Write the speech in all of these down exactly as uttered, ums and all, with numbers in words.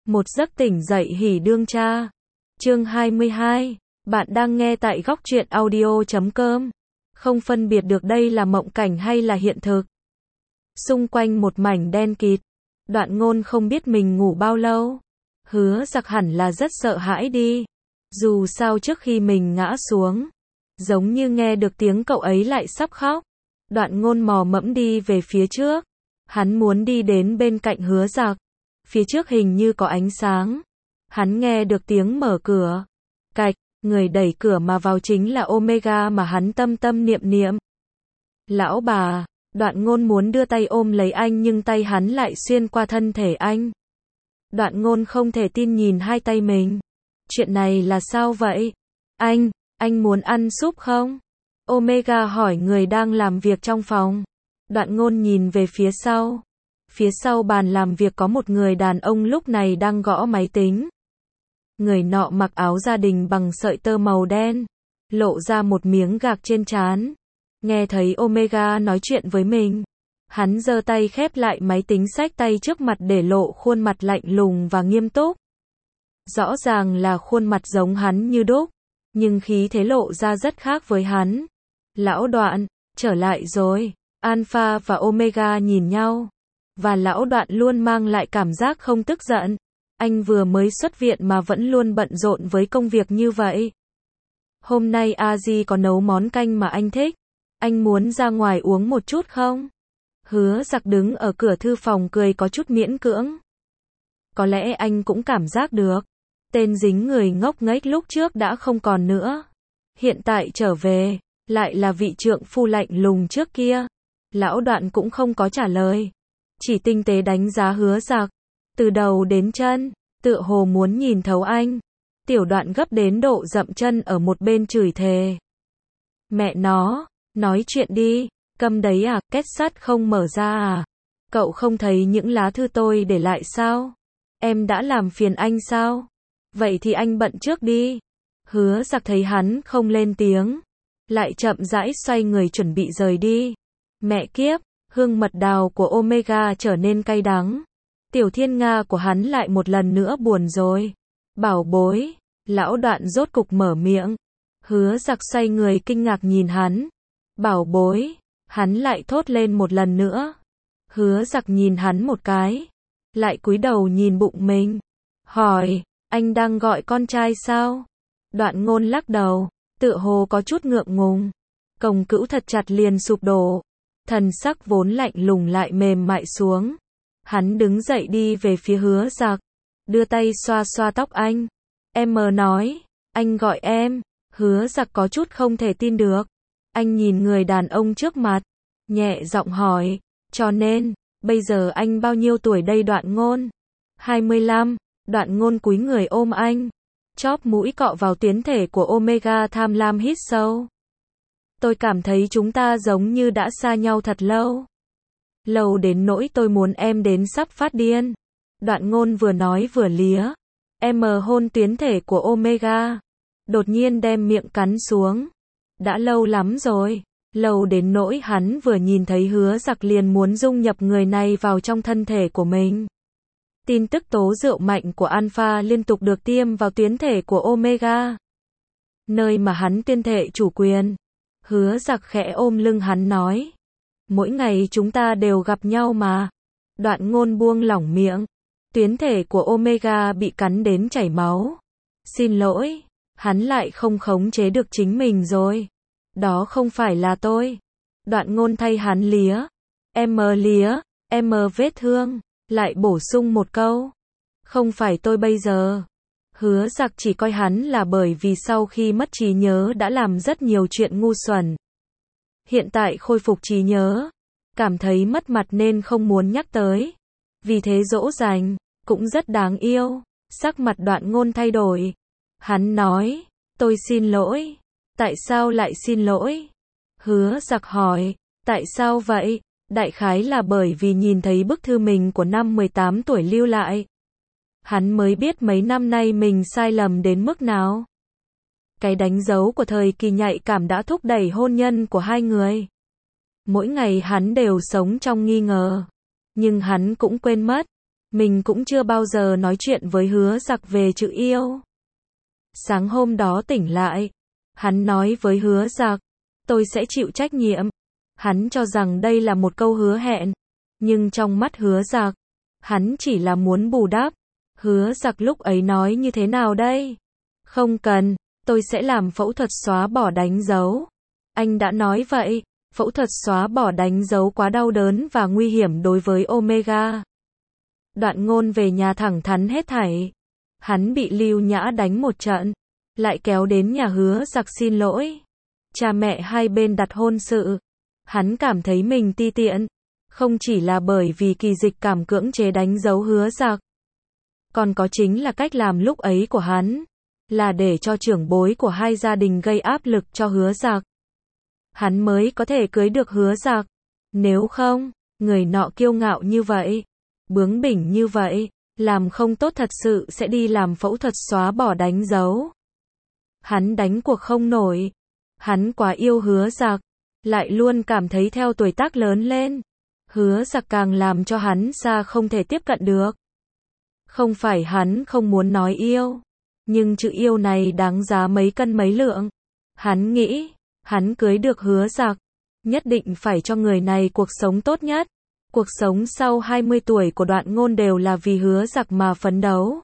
Một giấc tỉnh dậy hỉ đương cha. Chương hai mươi hai. Bạn đang nghe tại góc truyện audio chấm com. Không phân biệt được đây là mộng cảnh hay là hiện thực. Xung quanh một mảnh đen kịt. Đoạn Ngôn không biết mình ngủ bao lâu. Hứa Giặc hẳn là rất sợ hãi đi. Dù sao trước khi mình ngã xuống, giống như nghe được tiếng cậu ấy lại sắp khóc. Đoạn Ngôn mò mẫm đi về phía trước. Hắn muốn đi đến bên cạnh Hứa Giặc. Phía trước hình như có ánh sáng. Hắn nghe được tiếng mở cửa. Cạch, người đẩy cửa mà vào chính là Omega mà hắn tâm tâm niệm niệm. Lão bà, Đoạn Ngôn muốn đưa tay ôm lấy anh nhưng tay hắn lại xuyên qua thân thể anh. Đoạn Ngôn không thể tin nhìn hai tay mình. Chuyện này là sao vậy? Anh, anh muốn ăn súp không? Omega hỏi người đang làm việc trong phòng. Đoạn Ngôn nhìn về phía sau. Phía sau bàn làm việc có một người đàn ông lúc này đang gõ máy tính. Người nọ mặc áo gia đình bằng sợi tơ màu đen, lộ ra một miếng gạc trên trán. Nghe thấy Omega nói chuyện với mình, hắn giơ tay khép lại máy tính xách tay trước mặt để lộ khuôn mặt lạnh lùng và nghiêm túc. Rõ ràng là khuôn mặt giống hắn như đúc, nhưng khí thế lộ ra rất khác với hắn. Lão Đoạn, trở lại rồi. Alpha và Omega nhìn nhau. Và lão Đoạn luôn mang lại cảm giác không tức giận. Anh vừa mới xuất viện mà vẫn luôn bận rộn với công việc như vậy. Hôm nay A-di có nấu món canh mà anh thích. Anh muốn ra ngoài uống một chút không? Hứa Giặc đứng ở cửa thư phòng cười có chút miễn cưỡng. Có lẽ anh cũng cảm giác được. Tên dính người ngốc nghếch lúc trước đã không còn nữa. Hiện tại trở về, lại là vị trượng phu lạnh lùng trước kia. Lão Đoạn cũng không có trả lời. Chỉ tinh tế đánh giá Hứa Giặc. Từ đầu đến chân, tựa hồ muốn nhìn thấu anh. Tiểu Đoạn gấp đến độ dậm chân ở một bên chửi thề. Mẹ nó, nói chuyện đi, câm đấy à, két sắt không mở ra à? Cậu không thấy những lá thư tôi để lại sao? Em đã làm phiền anh sao? Vậy thì anh bận trước đi. Hứa Giặc thấy hắn không lên tiếng, lại chậm rãi xoay người chuẩn bị rời đi. Mẹ kiếp, hương mật đào của Omega trở nên cay đắng. Tiểu Thiên Nga của hắn lại một lần nữa buồn rồi. Bảo bối, lão Đoạn rốt cục mở miệng. Hứa Giặc xoay người kinh ngạc nhìn hắn. Bảo bối, hắn lại thốt lên một lần nữa. Hứa Giặc nhìn hắn một cái, lại cúi đầu nhìn bụng mình. Hỏi, anh đang gọi con trai sao? Đoạn Ngôn lắc đầu, tựa hồ có chút ngượng ngùng. Cổng cữu thật chặt liền sụp đổ. Thần sắc vốn lạnh lùng lại mềm mại xuống. Hắn đứng dậy đi về phía Hứa Giặc, đưa tay xoa xoa tóc anh. Em mờ nói, anh gọi em. Hứa Giặc có chút không thể tin được. Anh nhìn người đàn ông trước mặt, nhẹ giọng hỏi, cho nên, bây giờ anh bao nhiêu tuổi đây? Đoạn Ngôn? hai mươi lăm. Đoạn Ngôn cúi người ôm anh, chóp mũi cọ vào tuyến thể của Omega tham lam hít sâu. Tôi cảm thấy chúng ta giống như đã xa nhau thật lâu. Lâu đến nỗi tôi muốn em đến sắp phát điên. Đoạn Ngôn vừa nói vừa lía. Em hôn tuyến thể của Omega. Đột nhiên đem miệng cắn xuống. Đã lâu lắm rồi. Lâu đến nỗi hắn vừa nhìn thấy Hứa Giặc liền muốn dung nhập người này vào trong thân thể của mình. Tin tức tố rượu mạnh của Alpha liên tục được tiêm vào tuyến thể của Omega, nơi mà hắn tuyên thệ chủ quyền. Hứa Giặc khẽ ôm lưng hắn nói. Mỗi ngày chúng ta đều gặp nhau mà. Đoạn Ngôn buông lỏng miệng. Tuyến thể của Omega bị cắn đến chảy máu. Xin lỗi, hắn lại không khống chế được chính mình rồi. Đó không phải là tôi. Đoạn Ngôn thay hắn lía. Em mờ lía, em mờ vết thương. Lại bổ sung một câu. Không phải tôi bây giờ. Hứa Giặc chỉ coi hắn là bởi vì sau khi mất trí nhớ đã làm rất nhiều chuyện ngu xuẩn. Hiện tại khôi phục trí nhớ, cảm thấy mất mặt nên không muốn nhắc tới. Vì thế dỗ dành, cũng rất đáng yêu. Sắc mặt Đoạn Ngôn thay đổi. Hắn nói, tôi xin lỗi. Tại sao lại xin lỗi? Hứa Giặc hỏi, tại sao vậy? Đại khái là bởi vì nhìn thấy bức thư mình của năm mười tám tuổi lưu lại. Hắn mới biết mấy năm nay mình sai lầm đến mức nào. Cái đánh dấu của thời kỳ nhạy cảm đã thúc đẩy hôn nhân của hai người. Mỗi ngày hắn đều sống trong nghi ngờ. Nhưng hắn cũng quên mất. Mình cũng chưa bao giờ nói chuyện với Hứa Giặc về chữ yêu. Sáng hôm đó tỉnh lại, hắn nói với Hứa Giặc, tôi sẽ chịu trách nhiệm. Hắn cho rằng đây là một câu hứa hẹn, nhưng trong mắt Hứa Giặc, hắn chỉ là muốn bù đắp. Hứa Giặc lúc ấy nói như thế nào đây? Không cần, tôi sẽ làm phẫu thuật xóa bỏ đánh dấu. Anh đã nói vậy, phẫu thuật xóa bỏ đánh dấu quá đau đớn và nguy hiểm đối với Omega. Đoạn Ngôn về nhà thẳng thắn hết thảy. Hắn bị Lưu Nhã đánh một trận, lại kéo đến nhà Hứa Giặc xin lỗi. Cha mẹ hai bên đặt hôn sự. Hắn cảm thấy mình ti tiện, không chỉ là bởi vì Kỳ Dịch cảm cưỡng chế đánh dấu Hứa Giặc, còn có chính là cách làm lúc ấy của hắn, là để cho trưởng bối của hai gia đình gây áp lực cho Hứa Giặc. Hắn mới có thể cưới được Hứa Giặc. Nếu không, người nọ kiêu ngạo như vậy, bướng bỉnh như vậy, làm không tốt thật sự sẽ đi làm phẫu thuật xóa bỏ đánh dấu. Hắn đánh cuộc không nổi. Hắn quá yêu Hứa Giặc, lại luôn cảm thấy theo tuổi tác lớn lên, Hứa Giặc càng làm cho hắn xa không thể tiếp cận được. Không phải hắn không muốn nói yêu, nhưng chữ yêu này đáng giá mấy cân mấy lượng. Hắn nghĩ, hắn cưới được Hứa Giặc, nhất định phải cho người này cuộc sống tốt nhất. Cuộc sống sau hai mươi tuổi của Đoạn Ngôn đều là vì Hứa Giặc mà phấn đấu.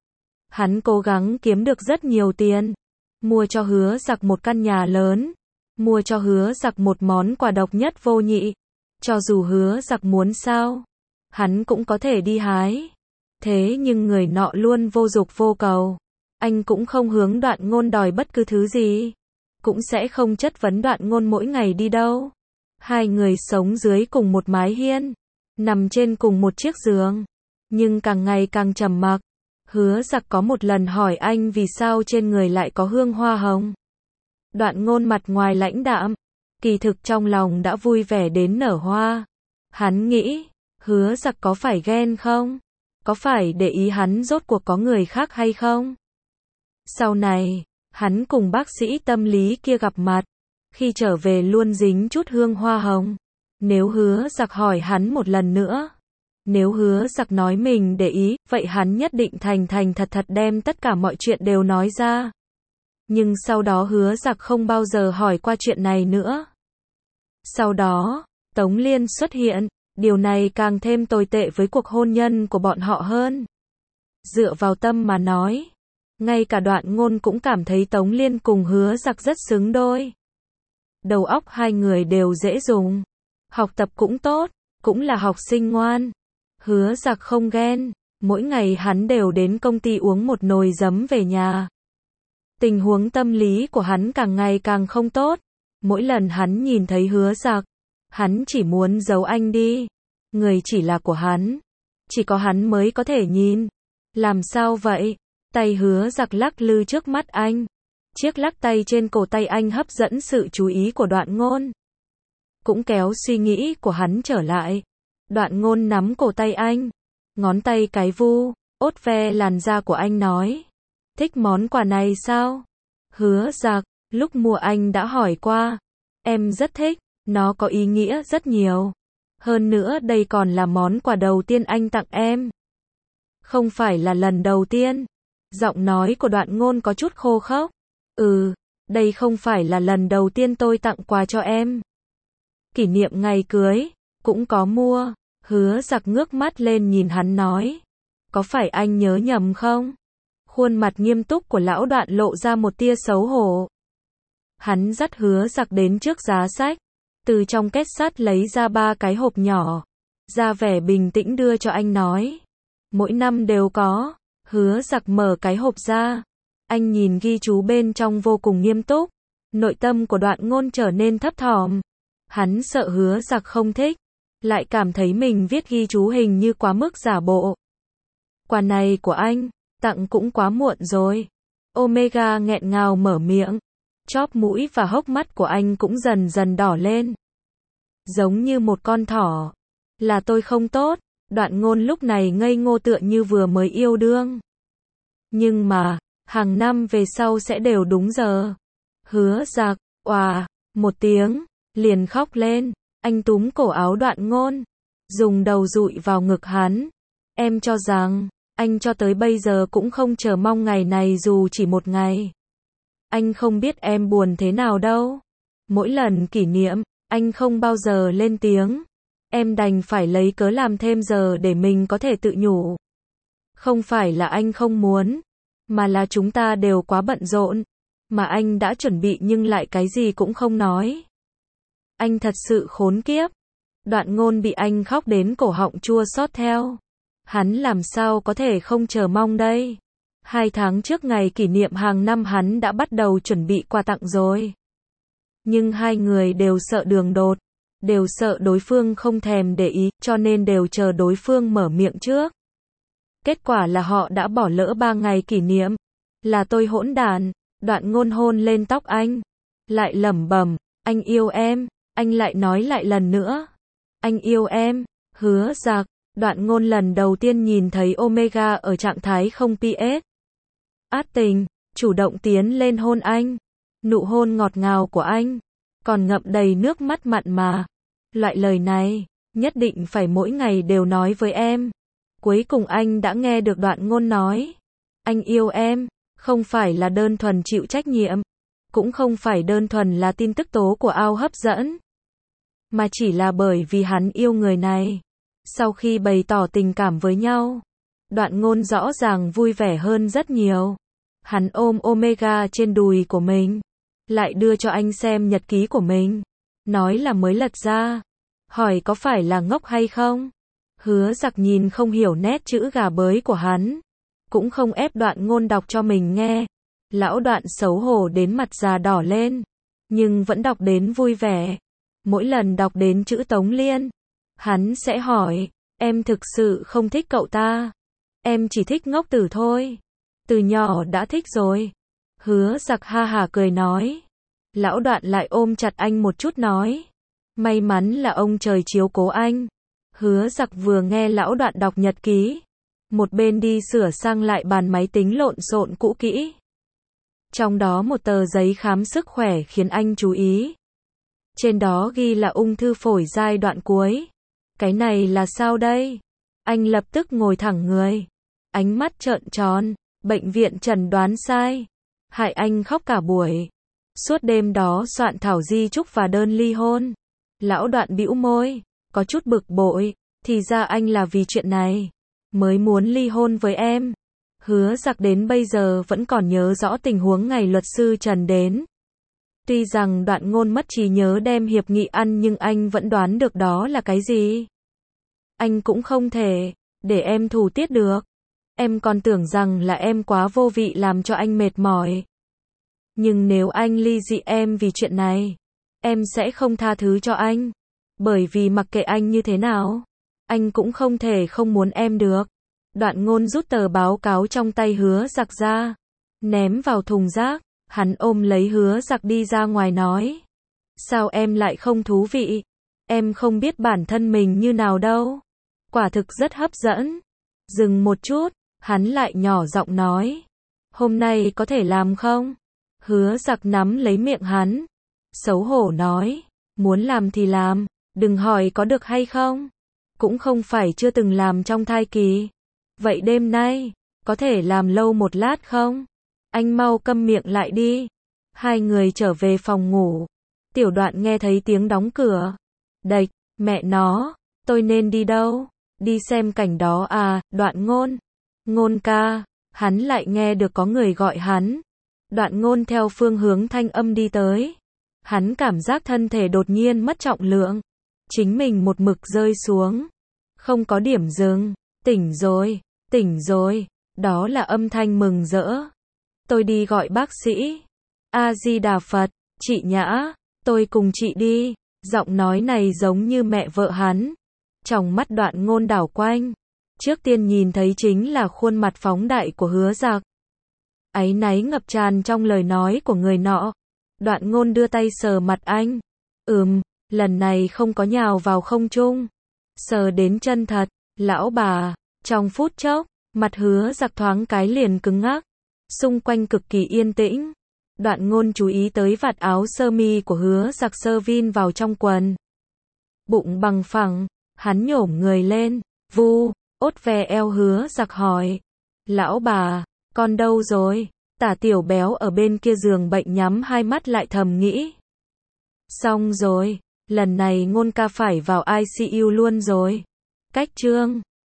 Hắn cố gắng kiếm được rất nhiều tiền, mua cho Hứa Giặc một căn nhà lớn, mua cho Hứa Giặc một món quà độc nhất vô nhị. Cho dù Hứa Giặc muốn sao, hắn cũng có thể đi hái. Thế nhưng người nọ luôn vô dục vô cầu. Anh cũng không hướng Đoạn Ngôn đòi bất cứ thứ gì, cũng sẽ không chất vấn Đoạn Ngôn mỗi ngày đi đâu. Hai người sống dưới cùng một mái hiên, nằm trên cùng một chiếc giường, nhưng càng ngày càng trầm mặc. Hứa Giặc có một lần hỏi anh vì sao trên người lại có hương hoa hồng. Đoạn Ngôn mặt ngoài lãnh đạm, kỳ thực trong lòng đã vui vẻ đến nở hoa. Hắn nghĩ, Hứa Giặc có phải ghen không? Có phải để ý hắn rốt cuộc có người khác hay không? Sau này, hắn cùng bác sĩ tâm lý kia gặp mặt, khi trở về luôn dính chút hương hoa hồng. Nếu Hứa Giặc hỏi hắn một lần nữa, nếu Hứa Giặc nói mình để ý, vậy hắn nhất định thành thành thật thật đem tất cả mọi chuyện đều nói ra. Nhưng sau đó Hứa Giặc không bao giờ hỏi qua chuyện này nữa. Sau đó, Tống Liên xuất hiện, điều này càng thêm tồi tệ với cuộc hôn nhân của bọn họ hơn. Dựa vào tâm mà nói, ngay cả Đoạn Ngôn cũng cảm thấy Tống Liên cùng Hứa Giặc rất xứng đôi. Đầu óc hai người đều dễ dùng, học tập cũng tốt, cũng là học sinh ngoan. Hứa Giặc không ghen, mỗi ngày hắn đều đến công ty uống một nồi giấm về nhà. Tình huống tâm lý của hắn càng ngày càng không tốt. Mỗi lần hắn nhìn thấy Hứa Giặc, hắn chỉ muốn giấu anh đi. Người chỉ là của hắn, chỉ có hắn mới có thể nhìn. Làm sao vậy? Tay Hứa Giặc lắc lư trước mắt anh. Chiếc lắc tay trên cổ tay anh hấp dẫn sự chú ý của Đoạn Ngôn, cũng kéo suy nghĩ của hắn trở lại. Đoạn Ngôn nắm cổ tay anh, ngón tay cái vu, ốt ve làn da của anh nói, thích món quà này sao? Hứa Giặc, lúc mua anh đã hỏi qua, em rất thích, nó có ý nghĩa rất nhiều. Hơn nữa đây còn là món quà đầu tiên anh tặng em. Không phải là lần đầu tiên. Giọng nói của Đoạn Ngôn có chút khô khốc. Ừ, đây không phải là lần đầu tiên tôi tặng quà cho em. Kỷ niệm ngày cưới, cũng có mua. Hứa Giặc ngước mắt lên nhìn hắn nói, có phải anh nhớ nhầm không? Khuôn mặt nghiêm túc của lão Đoạn lộ ra một tia xấu hổ. Hắn dắt Hứa Giặc đến trước giá sách, từ trong két sắt lấy ra ba cái hộp nhỏ, ra vẻ bình tĩnh đưa cho anh nói, mỗi năm đều có. Hứa Giặc mở cái hộp ra, anh nhìn ghi chú bên trong vô cùng nghiêm túc. Nội tâm của Đoạn Ngôn trở nên thấp thỏm. Hắn sợ Hứa Giặc không thích, lại cảm thấy mình viết ghi chú hình như quá mức giả bộ. Quà này của anh, tặng cũng quá muộn rồi. Omega nghẹn ngào mở miệng, chóp mũi và hốc mắt của anh cũng dần dần đỏ lên. Giống như một con thỏ. Là tôi không tốt. Đoạn Ngôn lúc này ngây ngô tựa như vừa mới yêu đương. Nhưng mà, hàng năm về sau sẽ đều đúng giờ. Hứa Giặc, oà, một tiếng, liền khóc lên. Anh túm cổ áo Đoạn Ngôn, dùng đầu dụi vào ngực hắn. Em cho rằng, anh cho tới bây giờ cũng không chờ mong ngày này dù chỉ một ngày. Anh không biết em buồn thế nào đâu. Mỗi lần kỷ niệm, anh không bao giờ lên tiếng. Em đành phải lấy cớ làm thêm giờ để mình có thể tự nhủ. Không phải là anh không muốn, mà là chúng ta đều quá bận rộn. Mà anh đã chuẩn bị nhưng lại cái gì cũng không nói. Anh thật sự khốn kiếp. Đoạn Ngôn bị anh khóc đến cổ họng chua xót theo. Hắn làm sao có thể không chờ mong đây. Hai tháng trước ngày kỷ niệm hàng năm hắn đã bắt đầu chuẩn bị quà tặng rồi. Nhưng hai người đều sợ đường đột, đều sợ đối phương không thèm để ý, cho nên đều chờ đối phương mở miệng trước. Kết quả là họ đã bỏ lỡ ba ngày kỷ niệm. Là tôi hỗn đản. Đoạn Ngôn hôn lên tóc anh, lại lẩm bẩm, anh yêu em. Anh lại nói lại lần nữa, anh yêu em. Hứa Dặc. Đoạn Ngôn lần đầu tiên nhìn thấy Omega ở trạng thái không pê ét. Át tình, chủ động tiến lên hôn anh. Nụ hôn ngọt ngào của anh, còn ngậm đầy nước mắt mặn mà. Loại lời này, nhất định phải mỗi ngày đều nói với em. Cuối cùng anh đã nghe được Đoạn Ngôn nói, anh yêu em, không phải là đơn thuần chịu trách nhiệm, cũng không phải đơn thuần là tin tức tố của ao hấp dẫn, mà chỉ là bởi vì hắn yêu người này. Sau khi bày tỏ tình cảm với nhau, Đoạn Ngôn rõ ràng vui vẻ hơn rất nhiều. Hắn ôm Omega trên đùi của mình, lại đưa cho anh xem nhật ký của mình, nói là mới lật ra, hỏi có phải là ngốc hay không. Hứa Dặc nhìn không hiểu nét chữ gà bới của hắn, cũng không ép Đoạn Ngôn đọc cho mình nghe. Lão Đoạn xấu hổ đến mặt già đỏ lên, nhưng vẫn đọc đến vui vẻ. Mỗi lần đọc đến chữ Tống Liên, hắn sẽ hỏi, em thực sự không thích cậu ta, em chỉ thích ngốc tử thôi, từ nhỏ đã thích rồi. Hứa Dặc ha hả cười nói. Lão Đoạn lại ôm chặt anh một chút nói, may mắn là ông trời chiếu cố anh. Hứa Dặc vừa nghe Lão Đoạn đọc nhật ký, một bên đi sửa sang lại bàn máy tính lộn xộn cũ kỹ. Trong đó một tờ giấy khám sức khỏe khiến anh chú ý. Trên đó ghi là ung thư phổi giai đoạn cuối. Cái này là sao đây? Anh lập tức ngồi thẳng người, ánh mắt trợn tròn, bệnh viện chẩn đoán sai, hại anh khóc cả buổi. Suốt đêm đó soạn thảo di chúc và đơn ly hôn. Lão Đoạn bĩu môi, có chút bực bội, thì ra anh là vì chuyện này mới muốn ly hôn với em. Hứa Dặc đến bây giờ vẫn còn nhớ rõ tình huống ngày luật sư Trần đến. Tuy rằng Đoạn Ngôn mất trí nhớ đem hiệp nghị ăn nhưng anh vẫn đoán được đó là cái gì. Anh cũng không thể để em thủ tiết được. Em còn tưởng rằng là em quá vô vị làm cho anh mệt mỏi. Nhưng nếu anh ly dị em vì chuyện này, em sẽ không tha thứ cho anh. Bởi vì mặc kệ anh như thế nào, anh cũng không thể không muốn em được. Đoạn Ngôn rút tờ báo cáo trong tay Hứa Dặc ra, ném vào thùng rác. Hắn ôm lấy Hứa Dặc đi ra ngoài nói, sao em lại không thú vị? Em không biết bản thân mình như nào đâu. Quả thực rất hấp dẫn. Dừng một chút, hắn lại nhỏ giọng nói, hôm nay có thể làm không? Hứa Dặc nắm lấy miệng hắn, xấu hổ nói, muốn làm thì làm, đừng hỏi có được hay không. Cũng không phải chưa từng làm trong thai kỳ. Vậy đêm nay, có thể làm lâu một lát không? Anh mau câm miệng lại đi. Hai người trở về phòng ngủ. Tiểu Đoạn nghe thấy tiếng đóng cửa. Đạch, mẹ nó, tôi nên đi đâu? Đi xem cảnh đó à? Đoạn Ngôn. Ngôn ca. Hắn lại nghe được có người gọi hắn. Đoạn Ngôn theo phương hướng thanh âm đi tới. Hắn cảm giác thân thể đột nhiên mất trọng lượng. Chính mình một mực rơi xuống. Không có điểm dừng. Tỉnh rồi, tỉnh rồi. Đó là âm thanh mừng rỡ. Tôi đi gọi bác sĩ. A-di-đà Phật. Chị Nhã, tôi cùng chị đi. Giọng nói này giống như mẹ vợ hắn. Trong mắt Đoạn Ngôn đảo quanh. Trước tiên nhìn thấy chính là khuôn mặt phóng đại của Hứa Dặc. Áy náy ngập tràn trong lời nói của người nọ. Đoạn Ngôn đưa tay sờ mặt anh. Ừm, lần này không có nhào vào không trung. Sờ đến chân thật. Lão bà. Trong phút chốc, mặt Hứa Dặc thoáng cái liền cứng ngắc. Xung quanh cực kỳ yên tĩnh. Đoạn Ngôn chú ý tới vạt áo sơ mi của Hứa Dặc sơ vin vào trong quần. Bụng bằng phẳng, hắn nhổm người lên, vu, ốt ve eo Hứa Giặc hỏi. Lão bà, con đâu rồi? Tả Tiểu Béo ở bên kia giường bệnh nhắm hai mắt lại thầm nghĩ. Xong rồi, lần này Ngôn ca phải vào i xê u luôn rồi. Cách chương